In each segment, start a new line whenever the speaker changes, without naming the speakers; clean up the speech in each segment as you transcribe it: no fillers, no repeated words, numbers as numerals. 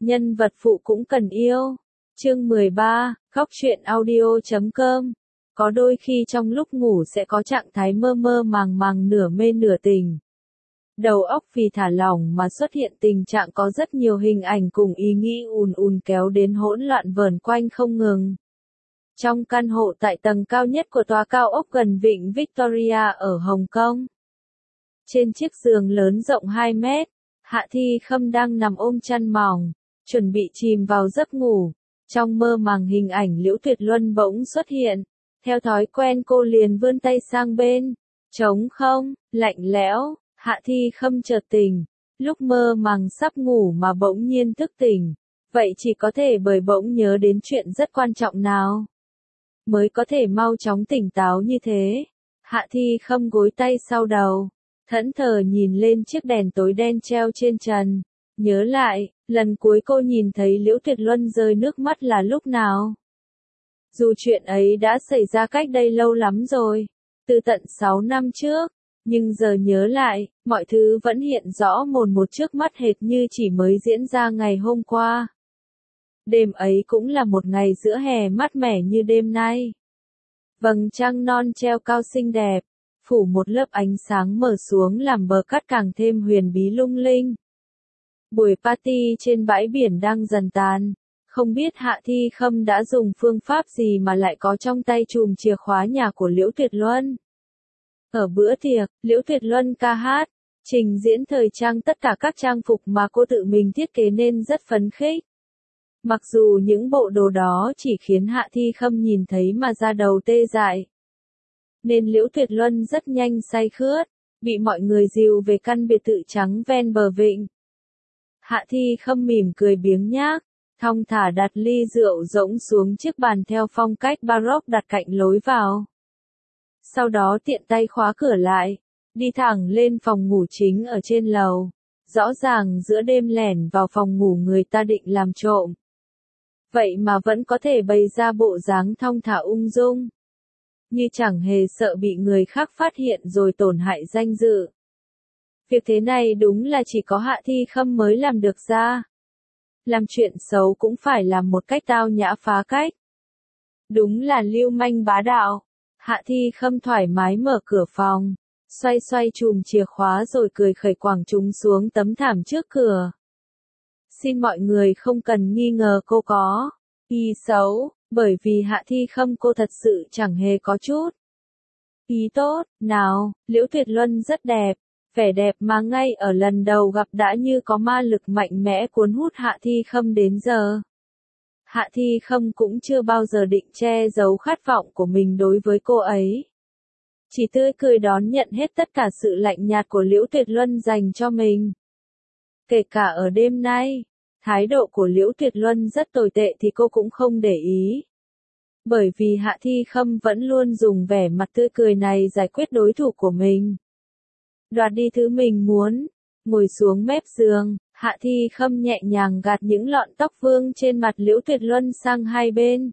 nhân vật phụ cũng cần yêu. Chương 13, Góc truyện audio.com. Có đôi khi trong lúc ngủ sẽ có trạng thái mơ mơ màng màng nửa mê nửa tỉnh. Đầu óc vì thả lỏng mà xuất hiện tình trạng có rất nhiều hình ảnh cùng ý nghĩ ùn ùn kéo đến hỗn loạn vờn quanh không ngừng. Trong căn hộ tại tầng cao nhất của tòa cao ốc gần vịnh Victoria ở Hồng Kông. Trên chiếc giường lớn rộng 2 mét, Hạ Thi Khâm đang nằm ôm chăn mỏng, chuẩn bị chìm vào giấc ngủ. Trong mơ màng hình ảnh Liễu Tuyệt Luân bỗng xuất hiện. Theo thói quen cô liền vươn tay sang bên. Trống không, lạnh lẽo, Hạ Thi Khâm chợt tỉnh. Lúc mơ màng sắp ngủ mà bỗng nhiên thức tỉnh. Vậy chỉ có thể bởi bỗng nhớ đến chuyện rất quan trọng nào mới có thể mau chóng tỉnh táo như thế. Hạ Thi Khâm gối tay sau đầu, thẫn thờ nhìn lên chiếc đèn tối đen treo trên trần. Nhớ lại, lần cuối cô nhìn thấy Liễu Tuyệt Luân rơi nước mắt là lúc nào? Dù chuyện ấy đã xảy ra cách đây lâu lắm rồi, từ tận 6 năm trước, nhưng giờ nhớ lại, mọi thứ vẫn hiện rõ mồn một trước mắt hệt như chỉ mới diễn ra ngày hôm qua. Đêm ấy cũng là một ngày giữa hè mát mẻ như đêm nay. Vầng trăng non treo cao xinh đẹp, phủ một lớp ánh sáng mờ xuống làm bờ cát càng thêm huyền bí lung linh. Buổi party trên bãi biển đang dần tàn, không biết Hạ Thi Khâm đã dùng phương pháp gì mà lại có trong tay chùm chìa khóa nhà của Liễu Tuyệt Luân. Ở bữa tiệc, Liễu Tuyệt Luân ca hát, trình diễn thời trang tất cả các trang phục mà cô tự mình thiết kế nên rất phấn khích. Mặc dù những bộ đồ đó chỉ khiến Hạ Thi Khâm nhìn thấy mà da đầu tê dại. Nên Liễu Tuyệt Luân rất nhanh say khướt, bị mọi người dìu về căn biệt thự trắng ven bờ vịnh. Hạ Thi Khâm mỉm cười biếng nhác, thong thả đặt ly rượu rỗng xuống chiếc bàn theo phong cách baroque đặt cạnh lối vào. Sau đó tiện tay khóa cửa lại, đi thẳng lên phòng ngủ chính ở trên lầu. Rõ ràng giữa đêm lẻn vào phòng ngủ người ta định làm trộm. Vậy mà vẫn có thể bày ra bộ dáng thong thả ung dung. Như chẳng hề sợ bị người khác phát hiện rồi tổn hại danh dự. Việc thế này đúng là chỉ có Hạ Thi Khâm mới làm được ra. Làm chuyện xấu cũng phải làm một cách tao nhã phá cách. Đúng là lưu manh bá đạo. Hạ Thi Khâm thoải mái mở cửa phòng, xoay xoay chùm chìa khóa rồi cười khẩy quẳng chúng xuống tấm thảm trước cửa. Xin mọi người không cần nghi ngờ cô có ý xấu, bởi vì Hạ Thi Khâm cô thật sự chẳng hề có chút ý tốt nào. Liễu Tuyệt Luân rất đẹp, vẻ đẹp mà ngay ở lần đầu gặp đã như có ma lực mạnh mẽ cuốn hút Hạ Thi Khâm đến giờ. Hạ Thi Khâm cũng chưa bao giờ định che giấu khát vọng của mình đối với cô ấy. Chỉ tươi cười đón nhận hết tất cả sự lạnh nhạt của Liễu Tuyệt Luân dành cho mình. Kể cả ở đêm nay, thái độ của Liễu Tuyệt Luân rất tồi tệ thì cô cũng không để ý. Bởi vì Hạ Thi Khâm vẫn luôn dùng vẻ mặt tươi cười này giải quyết đối thủ của mình. Đoạt đi thứ mình muốn, ngồi xuống mép giường, Hạ Thi Khâm nhẹ nhàng gạt những lọn tóc vương trên mặt Liễu Tuyệt Luân sang hai bên.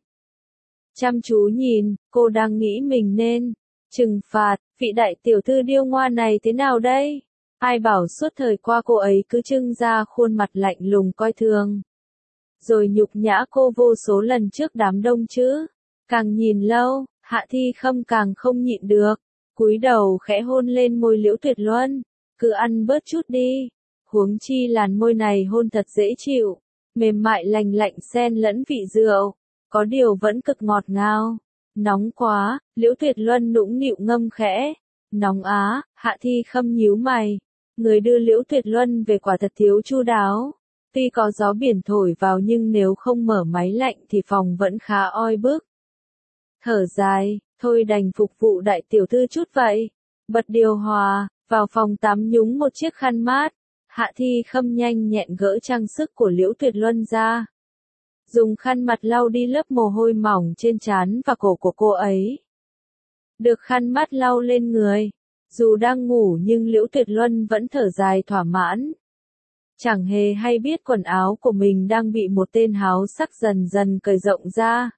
Chăm chú nhìn, cô đang nghĩ mình nên trừng phạt vị đại tiểu thư điêu ngoa này thế nào đây? Ai bảo suốt thời qua cô ấy cứ trưng ra khuôn mặt lạnh lùng coi thường. Rồi nhục nhã cô vô số lần trước đám đông chứ. Càng nhìn lâu, Hạ Thi Khâm càng không nhịn được. Cúi đầu khẽ hôn lên môi Liễu Tuyệt Luân. Cứ ăn bớt chút đi. Huống chi làn môi này hôn thật dễ chịu. Mềm mại lành lạnh xen lẫn vị rượu. Có điều vẫn cực ngọt ngào. Nóng quá, Liễu Tuyệt Luân nũng nịu ngâm khẽ. Nóng á, Hạ Thi Khâm nhíu mày. Người đưa Liễu Tuyệt Luân về quả thật thiếu chu đáo. Tuy có gió biển thổi vào nhưng nếu không mở máy lạnh thì phòng vẫn khá oi bức. Thở dài, thôi đành phục vụ đại tiểu thư chút vậy. Bật điều hòa, vào phòng tắm nhúng một chiếc khăn mát. Hạ Thi Khâm nhanh nhẹn gỡ trang sức của Liễu Tuyệt Luân ra. Dùng khăn mặt lau đi lớp mồ hôi mỏng trên trán và cổ của cô ấy. Được khăn mát lau lên người. Dù đang ngủ nhưng Liễu Tuyệt Luân vẫn thở dài thỏa mãn. Chẳng hề hay biết quần áo của mình đang bị một tên háo sắc dần dần cởi rộng ra.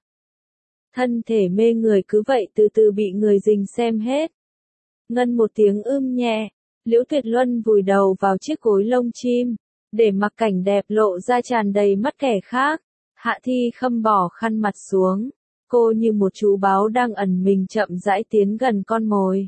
Thân thể mê người cứ vậy từ từ bị người rình xem hết. Ngân một tiếng nhẹ, Liễu Tuyệt Luân vùi đầu vào chiếc gối lông chim, Để mặc cảnh đẹp lộ ra tràn đầy mắt kẻ khác, Hạ Thi Khâm bỏ khăn mặt xuống, cô như một chú báo đang ẩn mình chậm rãi tiến gần con mồi.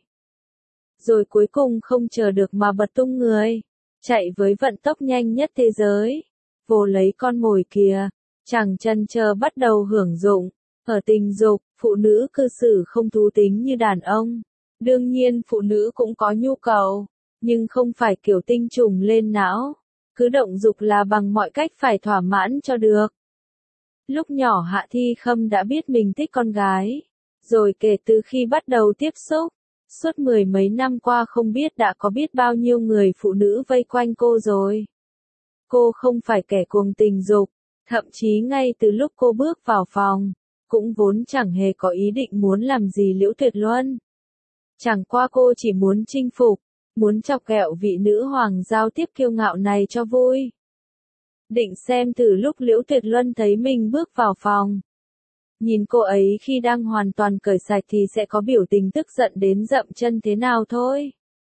Rồi cuối cùng không chờ được mà bật tung người, chạy với vận tốc nhanh nhất thế giới, vồ lấy con mồi kia, chẳng chần chờ bắt đầu hưởng dụng. Ở tình dục, phụ nữ cư xử không thú tính như đàn ông. Đương nhiên phụ nữ cũng có nhu cầu, nhưng không phải kiểu tinh trùng lên não. Cứ động dục là bằng mọi cách phải thỏa mãn cho được. Lúc nhỏ Hạ Thi Khâm đã biết mình thích con gái. Rồi kể từ khi bắt đầu tiếp xúc, suốt 10 mấy năm qua không biết đã có biết bao nhiêu người phụ nữ vây quanh cô rồi. Cô không phải kẻ cuồng tình dục, thậm chí ngay từ lúc cô bước vào phòng, cũng vốn chẳng hề có ý định muốn làm gì Liễu Tuyệt Luân. Chẳng qua cô chỉ muốn chinh phục, muốn chọc ghẹo vị nữ hoàng giao tiếp kiêu ngạo này cho vui. Định xem từ lúc Liễu Tuyệt Luân thấy mình bước vào phòng, nhìn cô ấy khi đang hoàn toàn cởi sạch thì sẽ có biểu tình tức giận đến dậm chân thế nào thôi.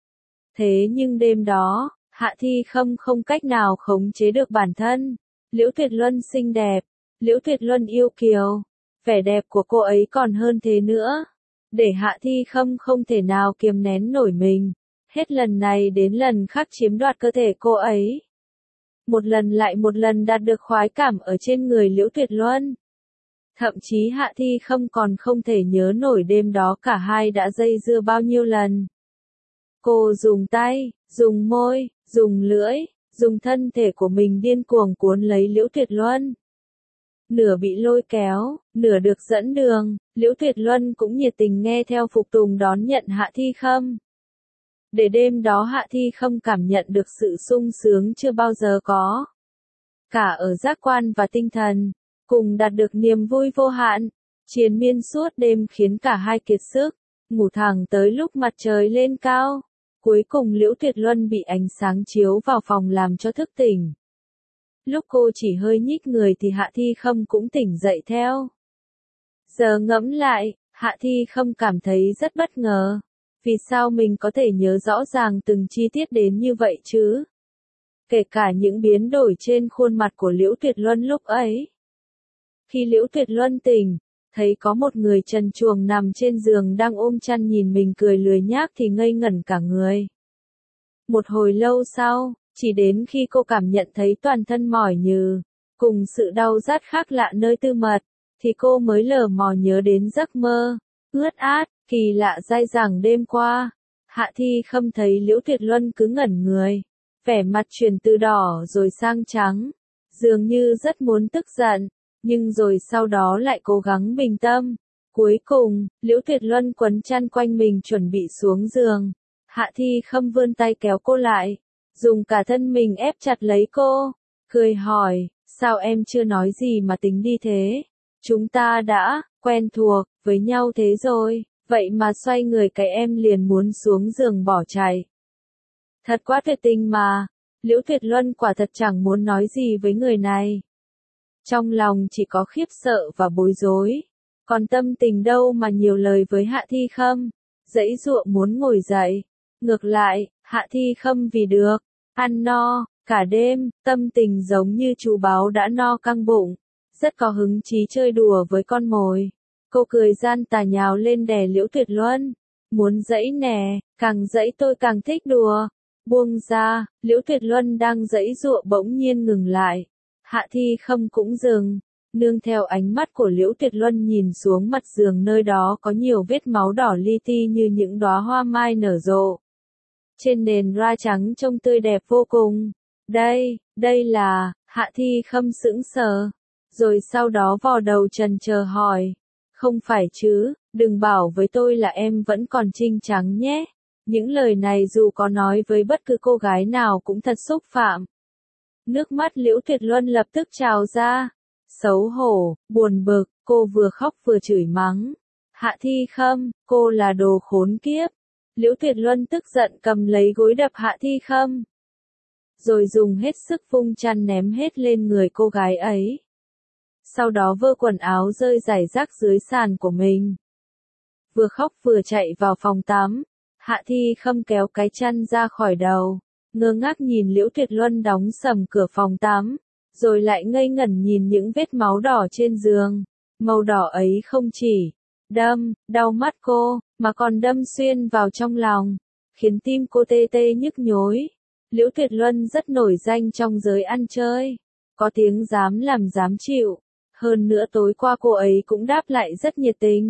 Thế nhưng đêm đó, Hạ Thi Khâm không cách nào khống chế được bản thân. Liễu Tuyệt Luân xinh đẹp, Liễu Tuyệt Luân yêu kiều, vẻ đẹp của cô ấy còn hơn thế nữa. Để Hạ Thi Khâm không thể nào kiềm nén nổi mình, hết lần này đến lần khác chiếm đoạt cơ thể cô ấy. Một lần lại một lần đạt được khoái cảm ở trên người Liễu Tuyệt Luân. Thậm chí Hạ Thi Khâm còn không thể nhớ nổi đêm đó cả hai đã dây dưa bao nhiêu lần. Cô dùng tay, dùng môi, dùng lưỡi, dùng thân thể của mình điên cuồng cuốn lấy Liễu Tuyệt Luân. Nửa bị lôi kéo, nửa được dẫn đường, Liễu Tuyệt Luân cũng nhiệt tình nghe theo phục tùng đón nhận Hạ Thi Khâm. Để đêm đó Hạ Thi Khâm cảm nhận được sự sung sướng chưa bao giờ có. Cả ở giác quan và tinh thần, cùng đạt được niềm vui vô hạn, triền miên suốt đêm khiến cả hai kiệt sức, ngủ thẳng tới lúc mặt trời lên cao. Cuối cùng Liễu Tuyệt Luân bị ánh sáng chiếu vào phòng làm cho thức tỉnh. Lúc cô chỉ hơi nhích người thì Hạ Thi Khâm cũng tỉnh dậy theo. Giờ ngẫm lại, Hạ Thi Khâm cảm thấy rất bất ngờ. Vì sao mình có thể nhớ rõ ràng từng chi tiết đến như vậy chứ? Kể cả những biến đổi trên khuôn mặt của Liễu Tuyệt Luân lúc ấy. Khi Liễu Tuyệt Luân tỉnh, thấy có một người trần truồng nằm trên giường đang ôm chăn nhìn mình cười lười nhác thì ngây ngẩn cả người. Một hồi lâu sau, chỉ đến khi cô cảm nhận thấy toàn thân mỏi nhừ, cùng sự đau rát khác lạ nơi tư mật, thì cô mới lờ mò nhớ đến giấc mơ, ướt át, kỳ lạ dai dẳng đêm qua. Hạ Thi Khâm thấy Liễu Tuyệt Luân cứ ngẩn người, vẻ mặt chuyển từ đỏ rồi sang trắng, dường như rất muốn tức giận, nhưng rồi sau đó lại cố gắng bình tâm. Cuối cùng, Liễu Tuyệt Luân quấn chăn quanh mình chuẩn bị xuống giường. Hạ Thi Khâm vươn tay kéo cô lại, dùng cả thân mình ép chặt lấy cô, cười hỏi, sao em chưa nói gì mà tính đi thế? Chúng ta đã quen thuộc với nhau thế rồi, vậy mà xoay người cái em liền muốn xuống giường bỏ chạy. Thật quá tuyệt tình mà, Liễu Tuyệt Luân quả thật chẳng muốn nói gì với người này. Trong lòng chỉ có khiếp sợ và bối rối, còn tâm tình đâu mà nhiều lời với Hạ Thi Khâm, giãy giụa muốn ngồi dậy. Ngược lại, Hạ Thi Khâm vì được ăn no cả đêm, tâm tình giống như chú báo đã no căng bụng, rất có hứng chí chơi đùa với con mồi. Cô cười gian tà nhào lên đè Liễu Tuyệt Luân, muốn giãy nè, càng giãy tôi càng thích đùa. Buông ra, Liễu Tuyệt Luân đang giãy giụa bỗng nhiên ngừng lại. Hạ Thi Khâm cũng dừng, nương theo ánh mắt của Liễu Tuyệt Luân nhìn xuống mặt giường nơi đó có nhiều vết máu đỏ li ti như những đóa hoa mai nở rộ. Trên nền ra trắng trông tươi đẹp vô cùng. Đây là, Hạ Thi Khâm sững sờ. Rồi sau đó vò đầu trần chờ hỏi. Không phải chứ, đừng bảo với tôi là em vẫn còn trinh trắng nhé. Những lời này dù có nói với bất cứ cô gái nào cũng thật xúc phạm. Nước mắt Liễu Tuyệt Luân lập tức trào ra. Xấu hổ, buồn bực, cô vừa khóc vừa chửi mắng. Hạ Thi Khâm, cô là đồ khốn kiếp. Liễu Tuyệt Luân tức giận cầm lấy gối đập Hạ Thi Khâm. Rồi dùng hết sức vung chăn ném hết lên người cô gái ấy. Sau đó vơ quần áo rơi rải rác dưới sàn của mình. Vừa khóc vừa chạy vào phòng tắm. Hạ Thi Khâm kéo cái chăn ra khỏi đầu. ngơ ngác nhìn Liễu Tuyệt Luân đóng sầm cửa phòng tắm, rồi lại ngây ngẩn nhìn những vết máu đỏ trên giường. Màu đỏ ấy không chỉ đau mắt cô, mà còn đâm xuyên vào trong lòng, khiến tim cô tê tê nhức nhối. Liễu Tuyệt Luân rất nổi danh trong giới ăn chơi, có tiếng dám làm dám chịu. Hơn nữa tối qua cô ấy cũng đáp lại rất nhiệt tình.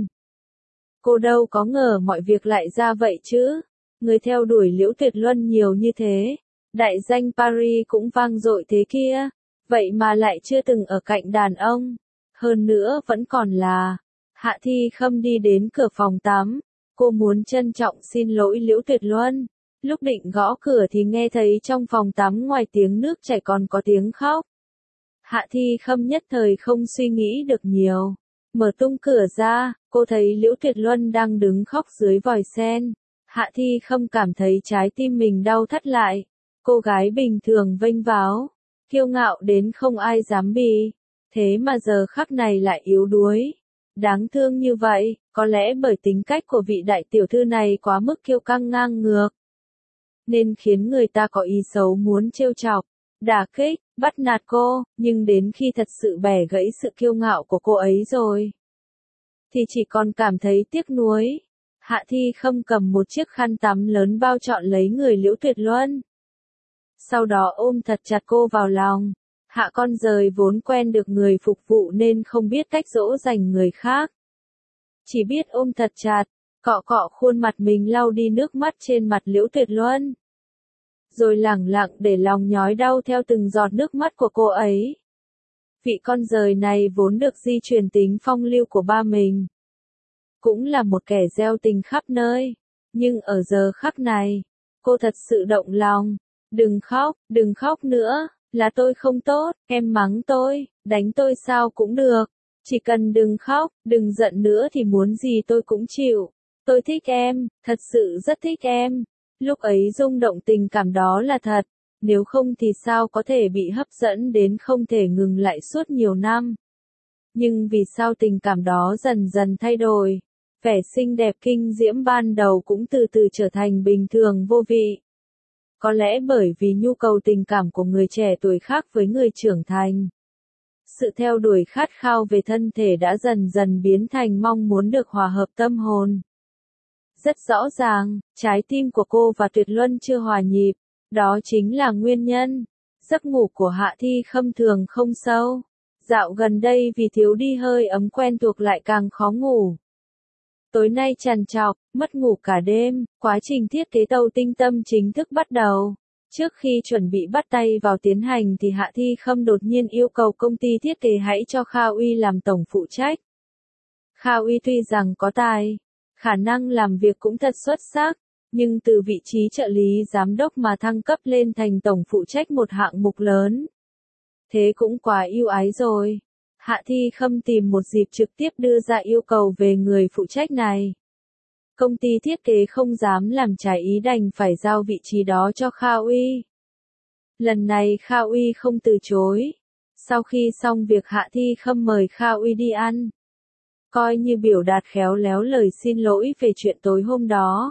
Cô đâu có ngờ mọi việc lại ra vậy chứ. Người theo đuổi Liễu Tuyệt Luân nhiều như thế, đại danh Paris cũng vang dội thế kia, vậy mà lại chưa từng ở cạnh đàn ông. Hơn nữa vẫn còn là Hạ Thi Khâm đi đến cửa phòng tắm, cô muốn trân trọng xin lỗi Liễu Tuyệt Luân. Lúc định gõ cửa thì nghe thấy trong phòng tắm ngoài tiếng nước chảy còn có tiếng khóc. Hạ Thi Khâm nhất thời không suy nghĩ được nhiều. Mở tung cửa ra, cô thấy Liễu Tuyệt Luân đang đứng khóc dưới vòi sen. Hạ Thi Khâm cảm thấy trái tim mình đau thắt lại. Cô gái bình thường vênh váo, kiêu ngạo đến không ai dám bì. Thế mà giờ khắc này lại yếu đuối. Đáng thương như vậy, có lẽ bởi tính cách của vị đại tiểu thư này quá mức kiêu căng ngang ngược, nên khiến người ta có ý xấu muốn trêu chọc, đả kích, bắt nạt cô, nhưng đến khi thật sự bẻ gãy sự kiêu ngạo của cô ấy rồi, thì chỉ còn cảm thấy tiếc nuối. Hạ Thi Khâm cầm một chiếc khăn tắm lớn bao trọn lấy người Liễu Tuyệt Luân. Sau đó ôm thật chặt cô vào lòng. Hạ con dời vốn quen được người phục vụ nên không biết cách dỗ dành người khác. Chỉ biết ôm thật chặt, cọ cọ khuôn mặt mình lau đi nước mắt trên mặt Liễu Tuyệt Luân. Rồi lẳng lặng để lòng nhói đau theo từng giọt nước mắt của cô ấy. Vị con dời này vốn được di truyền tính phong lưu của ba mình. Cũng là một kẻ gieo tình khắp nơi. Nhưng ở giờ khắc này, cô thật sự động lòng. Đừng khóc nữa, là tôi không tốt, em mắng tôi, đánh tôi sao cũng được. Chỉ cần đừng khóc, đừng giận nữa thì muốn gì tôi cũng chịu. Tôi thích em, thật sự rất thích em. Lúc ấy rung động tình cảm đó là thật, nếu không thì sao có thể bị hấp dẫn đến không thể ngừng lại suốt nhiều năm. Nhưng vì sao tình cảm đó dần dần thay đổi, vẻ xinh đẹp kinh diễm ban đầu cũng từ từ trở thành bình thường vô vị. Có lẽ bởi vì nhu cầu tình cảm của người trẻ tuổi khác với người trưởng thành. Sự theo đuổi khát khao về thân thể đã dần dần biến thành mong muốn được hòa hợp tâm hồn. Rất rõ ràng, trái tim của cô và Tuyệt Luân chưa hòa nhịp, đó chính là nguyên nhân. Giấc ngủ của Hạ Thi Khâm thường không sâu. Dạo gần đây vì thiếu đi hơi ấm quen thuộc lại càng khó ngủ. Tối nay trằn trọc, mất ngủ cả đêm, quá trình thiết kế Tàu Tinh Tâm chính thức bắt đầu. Trước khi chuẩn bị bắt tay vào tiến hành thì Hạ Thi Khâm đột nhiên yêu cầu công ty thiết kế hãy cho Kha Uy làm tổng phụ trách. Kha Uy tuy rằng có tài, khả năng làm việc cũng thật xuất sắc, nhưng từ vị trí trợ lý giám đốc mà thăng cấp lên thành tổng phụ trách một hạng mục lớn. Thế cũng quá ưu ái rồi. Hạ Thi Khâm tìm một dịp trực tiếp đưa ra yêu cầu về người phụ trách này. Công ty thiết kế không dám làm trái ý đành phải giao vị trí đó cho Kha Uy. Lần này Kha Uy không từ chối. Sau khi xong việc Hạ Thi Khâm mời Kha Uy đi ăn. Coi như biểu đạt khéo léo lời xin lỗi về chuyện tối hôm đó.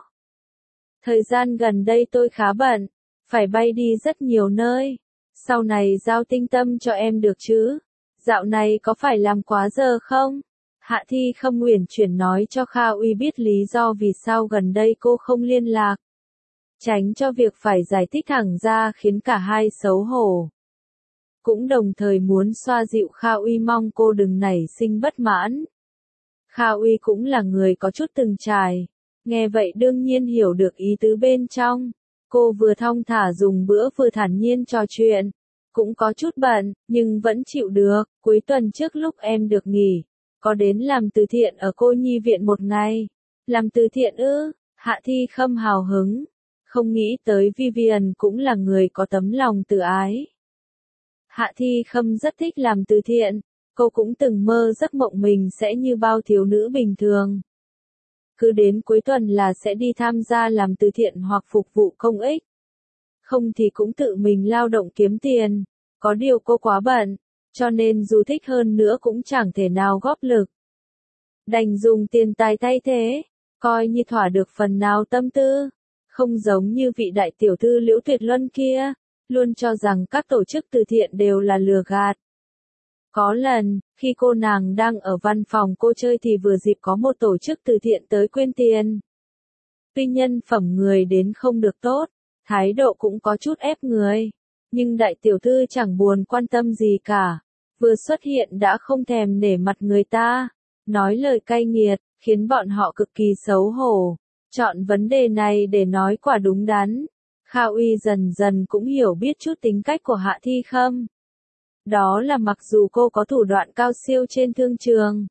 Thời gian gần đây tôi khá bận, phải bay đi rất nhiều nơi. Sau này giao Tinh Tâm cho em được chứ? Dạo này có phải làm quá giờ không? Hạ Thi Khâm uyển chuyển nói cho Kha Uy biết lý do vì sao gần đây cô không liên lạc. Tránh cho việc phải giải thích thẳng ra khiến cả hai xấu hổ. Cũng đồng thời muốn xoa dịu Kha Uy mong cô đừng nảy sinh bất mãn. Kha Uy cũng là người có chút từng trải. Nghe vậy đương nhiên hiểu được ý tứ bên trong. Cô vừa thong thả dùng bữa vừa thản nhiên trò chuyện. Cũng có chút bận, nhưng vẫn chịu được. Cuối tuần trước lúc em được nghỉ, có đến làm từ thiện ở cô nhi viện một ngày. Làm từ thiện ư? Hạ Thi Khâm hào hứng. Không nghĩ tới Vivian cũng là người có tấm lòng từ ái. Hạ Thi Khâm rất thích làm từ thiện. Cô cũng từng mơ giấc mộng mình sẽ như bao thiếu nữ bình thường. Cứ đến cuối tuần là sẽ đi tham gia làm từ thiện hoặc phục vụ công ích. Không thì cũng tự mình lao động kiếm tiền. Có điều cô quá bận, cho nên dù thích hơn nữa cũng chẳng thể nào góp lực. Đành dùng tiền tài thay thế, coi như thỏa được phần nào tâm tư. Không giống như vị đại tiểu thư Liễu Tuyệt Luân kia, luôn cho rằng các tổ chức từ thiện đều là lừa gạt. Có lần, khi cô nàng đang ở văn phòng cô chơi thì vừa dịp có một tổ chức từ thiện tới quyên tiền. Tuy nhân phẩm người đến không được tốt, thái độ cũng có chút ép người, nhưng đại tiểu thư chẳng buồn quan tâm gì cả. Vừa xuất hiện đã không thèm nể mặt người ta, nói lời cay nghiệt, khiến bọn họ cực kỳ xấu hổ. Chọn vấn đề này để nói quả đúng đắn. Kha Uy dần dần cũng hiểu biết chút tính cách của Hạ Thi Khâm. Đó là mặc dù cô có thủ đoạn cao siêu trên thương trường,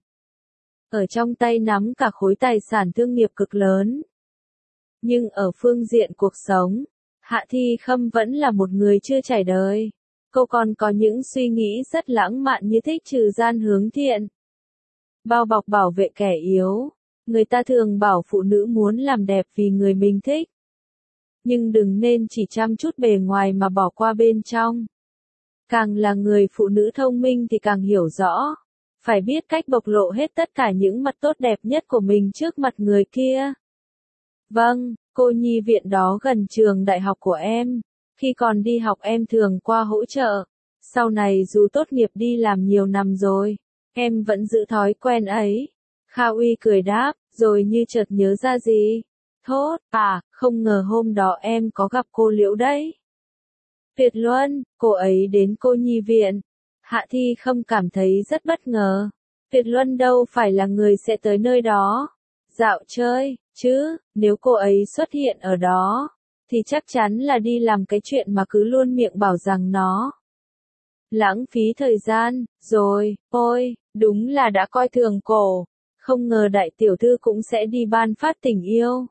ở trong tay nắm cả khối tài sản thương nghiệp cực lớn, nhưng ở phương diện cuộc sống, Hạ Thi Khâm vẫn là một người chưa trải đời. Cô còn có những suy nghĩ rất lãng mạn như thích trừ gian hướng thiện, bao bọc bảo vệ kẻ yếu. Người ta thường bảo phụ nữ muốn làm đẹp vì người mình thích, nhưng đừng nên chỉ chăm chút bề ngoài mà bỏ qua bên trong. Càng là người phụ nữ thông minh thì càng hiểu rõ, phải biết cách bộc lộ hết tất cả những mặt tốt đẹp nhất của mình trước mặt người kia. Vâng, cô nhi viện đó gần trường đại học của em. Khi còn đi học em thường qua hỗ trợ. Sau này dù tốt nghiệp đi làm nhiều năm rồi, em vẫn giữ thói quen ấy. Kha Uy cười đáp, rồi như chợt nhớ ra gì. Thốt, không ngờ hôm đó em có gặp cô Liễu đấy. Tuyệt Luân, cô ấy đến cô nhi viện. Hạ Thi Khâm cảm thấy rất bất ngờ. Tuyệt Luân đâu phải là người sẽ tới nơi đó dạo chơi, chứ, nếu cô ấy xuất hiện ở đó, thì chắc chắn là đi làm cái chuyện mà cứ luôn miệng bảo rằng nó lãng phí thời gian, rồi, ôi, đúng là đã coi thường cổ. Không ngờ đại tiểu thư cũng sẽ đi ban phát tình yêu.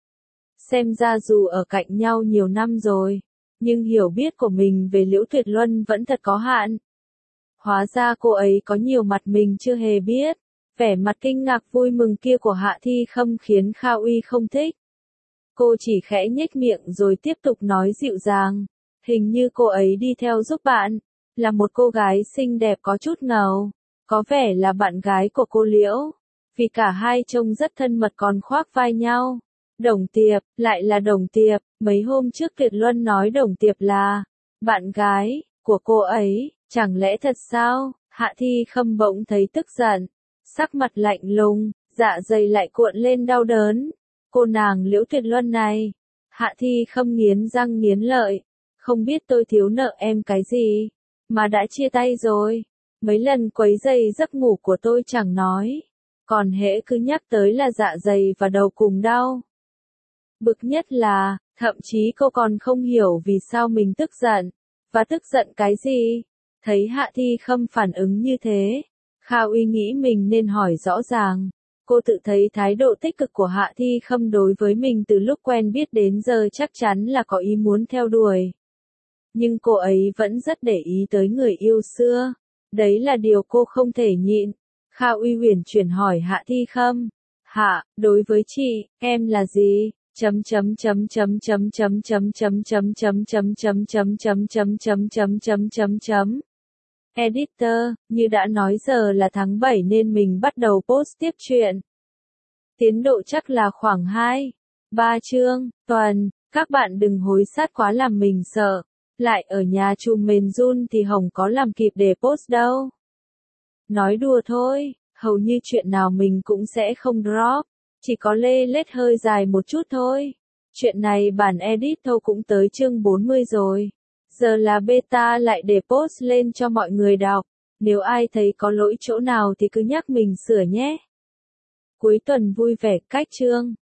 Xem ra dù ở cạnh nhau nhiều năm rồi, nhưng hiểu biết của mình về Liễu Tuyệt Luân vẫn thật có hạn. Hóa ra cô ấy có nhiều mặt mình chưa hề biết. Vẻ mặt kinh ngạc vui mừng kia của Hạ Thi Khâm khiến Kha Uy không thích. Cô chỉ khẽ nhếch miệng rồi tiếp tục nói dịu dàng. Hình như cô ấy đi theo giúp bạn, là một cô gái xinh đẹp có chút ngầu, có vẻ là bạn gái của cô Liễu. Vì cả hai trông rất thân mật còn khoác vai nhau. Đồng Tiệp, lại là Đồng Tiệp, mấy hôm trước Tuyệt Luân nói Đồng Tiệp là bạn gái của cô ấy, chẳng lẽ thật sao? Hạ Thi Khâm bỗng thấy tức giận, sắc mặt lạnh lùng, dạ dày lại cuộn lên đau đớn. Cô nàng Liễu Tuyệt Luân này. Hạ Thi Khâm nghiến răng nghiến lợi, không biết tôi thiếu nợ em cái gì, mà đã chia tay rồi. Mấy lần quấy rầy giấc ngủ của tôi chẳng nói, còn hễ cứ nhắc tới là dạ dày và đầu cùng đau. Bực nhất là, thậm chí cô còn không hiểu vì sao mình tức giận, và tức giận cái gì. Thấy Hạ Thi Khâm phản ứng như thế, Kha Uy nghĩ mình nên hỏi rõ ràng. Cô tự thấy thái độ tích cực của Hạ Thi Khâm đối với mình từ lúc quen biết đến giờ chắc chắn là có ý muốn theo đuổi. Nhưng cô ấy vẫn rất để ý tới người yêu xưa. Đấy là điều cô không thể nhịn. Kha Uy huyền chuyển hỏi Hạ Thi Khâm. Hạ, đối với chị, em là gì? Editor, như đã nói giờ là tháng 7 nên mình bắt đầu post tiếp chuyện. Tiến độ chắc là khoảng 2-3 chương, tuần, các bạn đừng hối sát quá làm mình sợ. Lại ở nhà chùm mền run thì Hồng có làm kịp để post đâu. Nói đùa thôi, hầu như chuyện nào mình cũng sẽ không drop, chỉ có lê lết hơi dài một chút thôi. Chuyện này bản edit thâu cũng tới chương 40 rồi. Giờ là beta lại để post lên cho mọi người đọc. Nếu ai thấy có lỗi chỗ nào thì cứ nhắc mình sửa nhé. Cuối tuần vui vẻ cách chương.